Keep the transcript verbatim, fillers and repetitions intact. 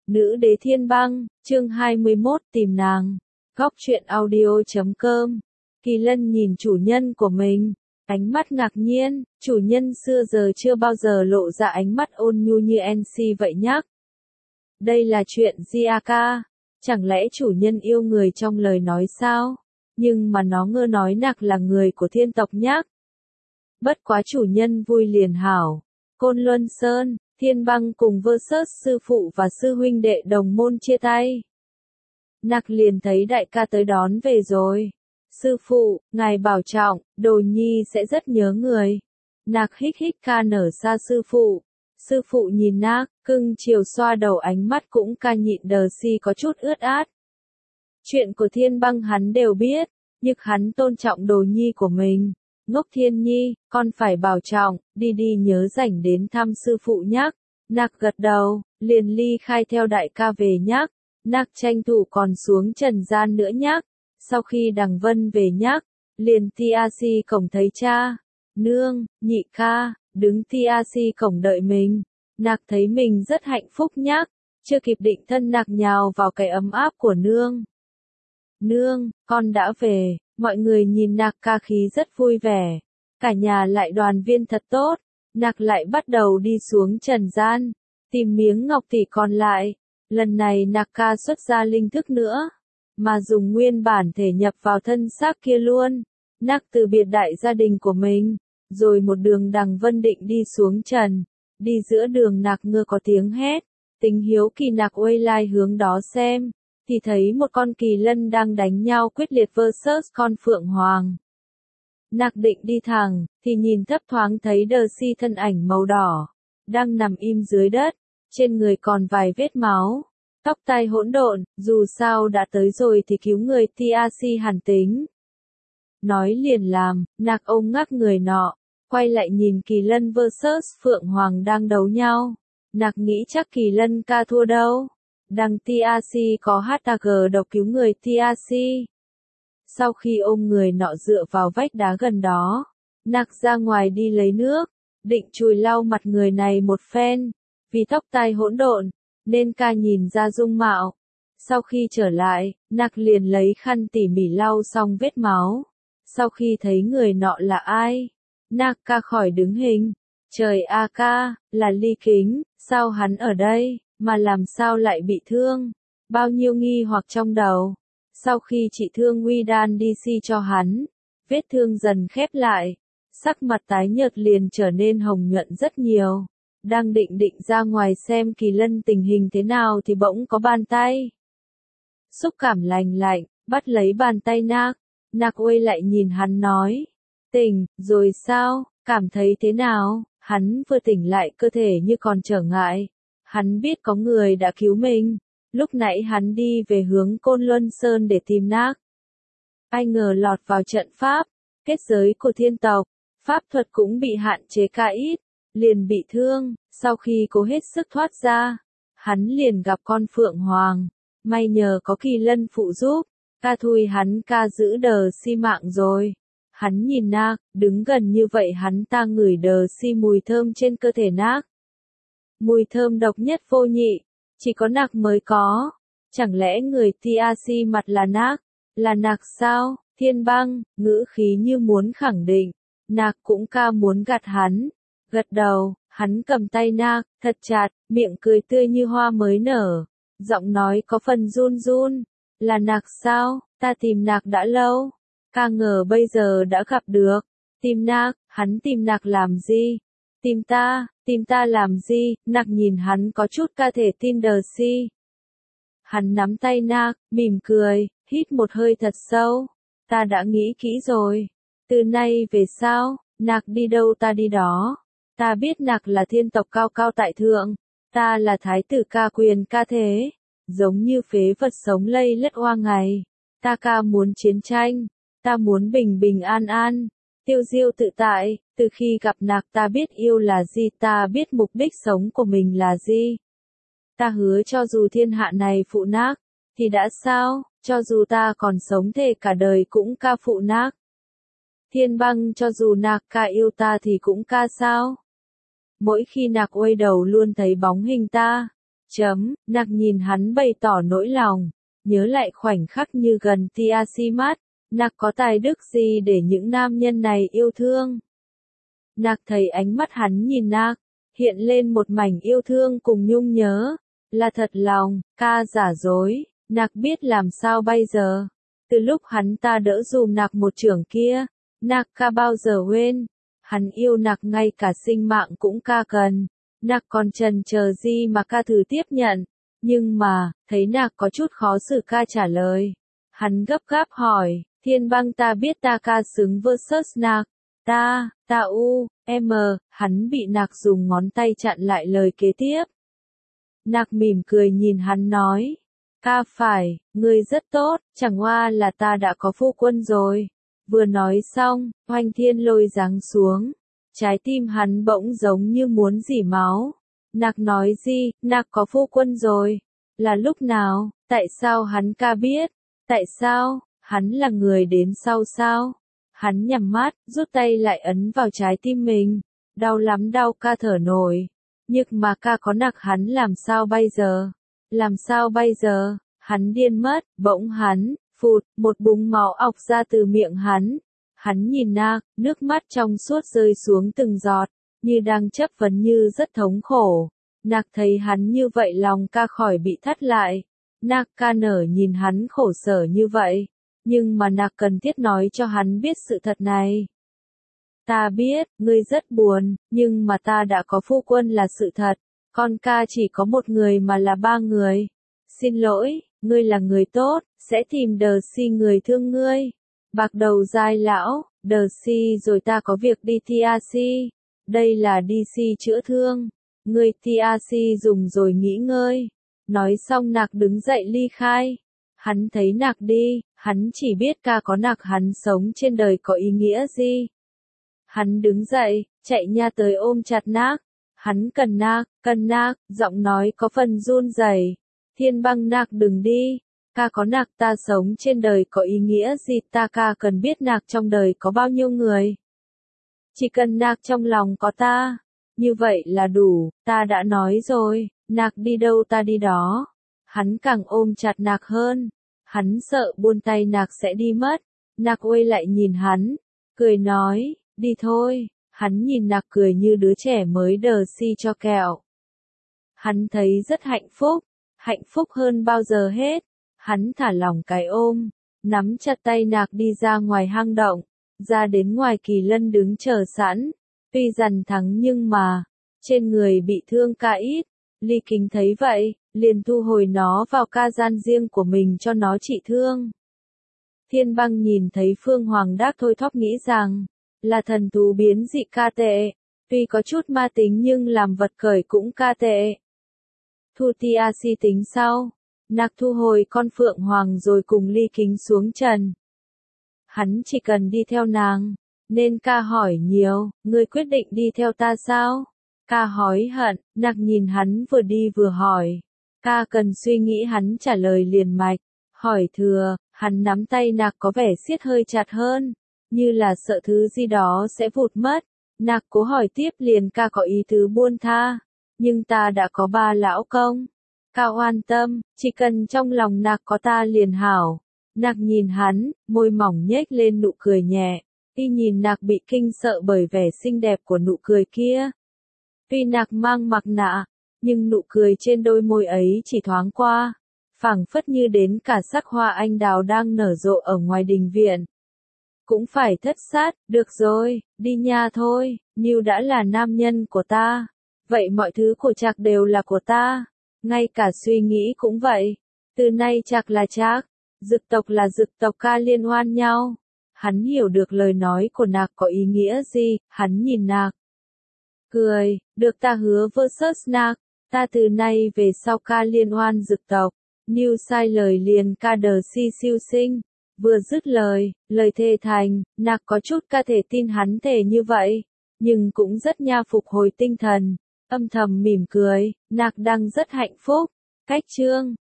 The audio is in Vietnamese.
Nữ đế thiên băng, chương hai mươi mốt tìm nàng. Góc truyện audio chấm com. Kỳ Lân nhìn chủ nhân của mình, ánh mắt ngạc nhiên, chủ nhân xưa giờ chưa bao giờ lộ ra ánh mắt ôn nhu như en xê vậy nhắc. Đây là chuyện gì à ca? Chẳng lẽ chủ nhân yêu người trong lời nói sao? Nhưng mà nó ngơ nói nặc là người của thiên tộc nhắc. Bất quá chủ nhân vui liền hảo. Côn Luân Sơn, Thiên Băng cùng versus sư phụ và sư huynh đệ đồng môn chia tay. Nặc liền thấy đại ca tới đón về rồi. Sư phụ, ngài bảo trọng, đồ nhi sẽ rất nhớ người. Nặc hích hích ca nở xa sư phụ. Sư phụ nhìn nặc, cưng chiều xoa đầu ánh mắt cũng ca nhịn đờ si có chút ướt át. Chuyện của Thiên Băng hắn đều biết, nhưng hắn tôn trọng đồ nhi của mình. Ngốc Thiên Nhi, con phải bảo trọng, đi đi nhớ rảnh đến thăm sư phụ nhắc. Nặc gật đầu, liền ly khai theo đại ca về nhắc. Nặc tranh thủ còn xuống trần gian nữa nhắc. Sau khi Đằng Vân về nhắc, liền ti a xê cổng thấy cha, nương, nhị ca, đứng ti a xê cổng đợi mình. Nặc thấy mình rất hạnh phúc nhắc, chưa kịp định thân nặc nhào vào cái ấm áp của nương. Nương, con đã về. Mọi người nhìn nặc ca khí rất vui vẻ. Cả nhà lại đoàn viên thật tốt. Nặc lại bắt đầu đi xuống trần gian. Tìm miếng ngọc tỷ còn lại. Lần này nặc ca xuất ra linh thức nữa. Mà dùng nguyên bản thể nhập vào thân xác kia luôn. Nặc từ biệt đại gia đình của mình. Rồi một đường Đằng Vân định đi xuống trần. Đi giữa đường nặc ngơ có tiếng hét. Tính hiếu kỳ nặc uây lai hướng đó xem. Thì thấy một con kỳ lân đang đánh nhau quyết liệt versus con phượng hoàng. Nặc định đi thẳng, thì nhìn thấp thoáng thấy đờ si thân ảnh màu đỏ, đang nằm im dưới đất, trên người còn vài vết máu, tóc tai hỗn độn, dù sao đã tới rồi thì cứu người ti a xê hẳn tính. Nói liền làm, nặc ôm ngắc người nọ, quay lại nhìn kỳ lân versus phượng hoàng đang đấu nhau. Nặc nghĩ chắc kỳ lân ca thua đâu. Đằng tê a xê có hát a giê độc cứu người tê a xê. Sau khi ôm người nọ dựa vào vách đá gần đó, nặc ra ngoài đi lấy nước, định chùi lau mặt người này một phen, vì tóc tai hỗn độn, nên ca nhìn ra dung mạo. Sau khi trở lại, nặc liền lấy khăn tỉ mỉ lau xong vết máu. Sau khi thấy người nọ là ai, nặc ca khỏi đứng hình. Trời a ca, là Ly Kính, sao hắn ở đây? Mà làm sao lại bị thương? Bao nhiêu nghi hoặc trong đầu. Sau khi trị thương nguy đan đi si cho hắn, vết thương dần khép lại, sắc mặt tái nhợt liền trở nên hồng nhuận rất nhiều. Đang định định ra ngoài xem kỳ lân tình hình thế nào thì bỗng có bàn tay. Xúc cảm lành lạnh, bắt lấy bàn tay nặc. Nặc uây lại nhìn hắn nói. Tỉnh, rồi sao, cảm thấy thế nào? Hắn vừa tỉnh lại cơ thể như còn trở ngại. Hắn biết có người đã cứu mình. Lúc nãy hắn đi về hướng Côn Luân Sơn để tìm nặc. Ai ngờ lọt vào trận pháp, kết giới của thiên tộc, pháp thuật cũng bị hạn chế cả ít, liền bị thương. Sau khi cố hết sức thoát ra, hắn liền gặp con phượng hoàng. May nhờ có kỳ lân phụ giúp, ca thui hắn ca giữ đờ si mạng rồi. Hắn nhìn nặc, đứng gần như vậy hắn ta ngửi đờ si mùi thơm trên cơ thể nặc. Mùi thơm độc nhất vô nhị, chỉ có nặc mới có. Chẳng lẽ người tê a xê mặt là nặc? Là nặc sao? Thiên Băng, ngữ khí như muốn khẳng định. Nặc cũng ca muốn gạt hắn. Gật đầu, hắn cầm tay nặc, thật chặt, miệng cười tươi như hoa mới nở. Giọng nói có phần run run. Là nặc sao? Ta tìm nặc đã lâu. Ca ngờ bây giờ đã gặp được. Tìm nặc, hắn tìm nặc làm gì? Tìm ta, tìm ta làm gì? Nặc nhìn hắn có chút ca thể tin đờ si. Hắn nắm tay nặc, mỉm cười, hít một hơi thật sâu. Ta đã nghĩ kỹ rồi. Từ nay về sau, nặc đi đâu ta đi đó. Ta biết nặc là thiên tộc cao cao tại thượng. Ta là thái tử ca quyền ca thế. Giống như phế vật sống lây lất oa ngày. Ta ca muốn chiến tranh. Ta muốn bình bình an an. Tiêu diêu tự tại. Từ khi gặp nặc ta biết yêu là gì, ta biết mục đích sống của mình là gì. Ta hứa cho dù thiên hạ này phụ nặc, thì đã sao, cho dù ta còn sống thề cả đời cũng ca phụ nặc. Thiên Băng cho dù nặc ca yêu ta thì cũng ca sao. Mỗi khi nặc uây đầu luôn thấy bóng hình ta. Chấm, nạc nhìn hắn bày tỏ nỗi lòng, nhớ lại khoảnh khắc như gần tia si mắt, nạc có tài đức gì để những nam nhân này yêu thương. Nạc thấy ánh mắt hắn nhìn nạc, hiện lên một mảnh yêu thương cùng nhung nhớ, là thật lòng, ca giả dối, nạc biết làm sao bây giờ. Từ lúc hắn ta đỡ dùm nạc một chưởng kia, nạc ca bao giờ quên, hắn yêu nạc ngay cả sinh mạng cũng ca cần, nạc còn chần chờ gì mà ca thử tiếp nhận, nhưng mà, thấy nạc có chút khó xử ca trả lời. Hắn gấp gáp hỏi, Thiên Băng ta biết ta ca xứng versus nạc, ta, ta u, m, hắn bị nạc dùng ngón tay chặn lại lời kế tiếp. Nạc mỉm cười nhìn hắn nói, ca phải, ngươi rất tốt, chẳng qua là ta đã có phu quân rồi. Vừa nói xong, Hoành Thiên Lôi giáng xuống, trái tim hắn bỗng giống như muốn rỉ máu. Nạc nói gì, nạc có phu quân rồi, là lúc nào, tại sao hắn ca biết, tại sao, hắn là người đến sau sao? Hắn nhắm mắt, rút tay lại ấn vào trái tim mình, đau lắm đau ca thở nổi, nhưng mà ca có nạc hắn làm sao bây giờ, làm sao bây giờ, hắn điên mất, bỗng hắn, phụt, một búng máu ọc ra từ miệng hắn, hắn nhìn nạc, nước mắt trong suốt rơi xuống từng giọt, như đang chấp vấn như rất thống khổ. Nạc thấy hắn như vậy lòng ca khỏi bị thắt lại, nạc ca nở nhìn hắn khổ sở như vậy, nhưng mà nạc cần thiết nói cho hắn biết sự thật này. Ta biết, ngươi rất buồn, nhưng mà ta đã có phu quân là sự thật, con ca chỉ có một người mà là ba người. Xin lỗi, ngươi là người tốt, sẽ tìm đờ si người thương ngươi. Bạc đầu dai lão, đờ si rồi ta có việc đi tia si, đây là đi si chữa thương, ngươi tia si dùng rồi nghỉ ngơi. Nói xong nạc đứng dậy ly khai, hắn thấy nạc đi, hắn chỉ biết ca có nạc hắn sống trên đời có ý nghĩa gì. Hắn đứng dậy, chạy nha tới ôm chặt nạc, hắn cần nạc, cần nạc, giọng nói có phần run rẩy. Thiên Băng nạc đừng đi, ca có nạc ta sống trên đời có ý nghĩa gì, ta ca cần biết nạc trong đời có bao nhiêu người. Chỉ cần nạc trong lòng có ta, như vậy là đủ, ta đã nói rồi, nạc đi đâu ta đi đó. Hắn càng ôm chặt nạc hơn, hắn sợ buông tay nạc sẽ đi mất, nạc quay lại nhìn hắn, cười nói, đi thôi, hắn nhìn nạc cười như đứa trẻ mới đờ si cho kẹo. Hắn thấy rất hạnh phúc, hạnh phúc hơn bao giờ hết, hắn thả lỏng cái ôm, nắm chặt tay nạc đi ra ngoài hang động, ra đến ngoài Kỳ Lân đứng chờ sẵn, tuy dằn thắng nhưng mà, trên người bị thương ca ít, Ly Kính thấy vậy, liền thu hồi nó vào ca gian riêng của mình cho nó trị thương. Thiên Băng nhìn thấy Phương Hoàng Đác thôi thóp nghĩ rằng, là thần thú biến dị ca tệ, tuy có chút ma tính nhưng làm vật khởi cũng ca tệ. Thu tia si tính sau, nạc thu hồi con Phượng Hoàng rồi cùng Ly Kính xuống trần. Hắn chỉ cần đi theo nàng, nên ca hỏi nhiều, ngươi quyết định đi theo ta sao? Ca hối hận, nạc nhìn hắn vừa đi vừa hỏi. Ca cần suy nghĩ hắn trả lời liền mạch, hỏi thừa, hắn nắm tay nạc có vẻ siết hơi chặt hơn, như là sợ thứ gì đó sẽ vụt mất. Nạc cố hỏi tiếp liền ca có ý tứ buông tha, nhưng ta đã có ba lão công. Ca oan tâm, chỉ cần trong lòng nạc có ta liền hảo. Nạc nhìn hắn, môi mỏng nhếch lên nụ cười nhẹ, y nhìn nạc bị kinh sợ bởi vẻ xinh đẹp của nụ cười kia. Tuy nạc mang mặt nạ, nhưng nụ cười trên đôi môi ấy chỉ thoáng qua, phảng phất như đến cả sắc hoa anh đào đang nở rộ ở ngoài đình viện. Cũng phải thất sát, được rồi, đi nha thôi, Nhiêu đã là nam nhân của ta, vậy mọi thứ của Trạc đều là của ta, ngay cả suy nghĩ cũng vậy, từ nay Trạc là Trạc, Dực tộc là Dực tộc, ca liên hoan nhau. Hắn hiểu được lời nói của nạc có ý nghĩa gì, hắn nhìn nạc. Cười, được ta hứa versus nạc, ta từ nay về sau ca liên hoan Dực tộc, Nhiêu sai lời liền ca đờ si siêu sinh. Vừa dứt lời, lời thề thành, nạc có chút ca thể tin hắn thề như vậy, nhưng cũng rất nha phục hồi tinh thần, âm thầm mỉm cười, nạc đang rất hạnh phúc. Cách chương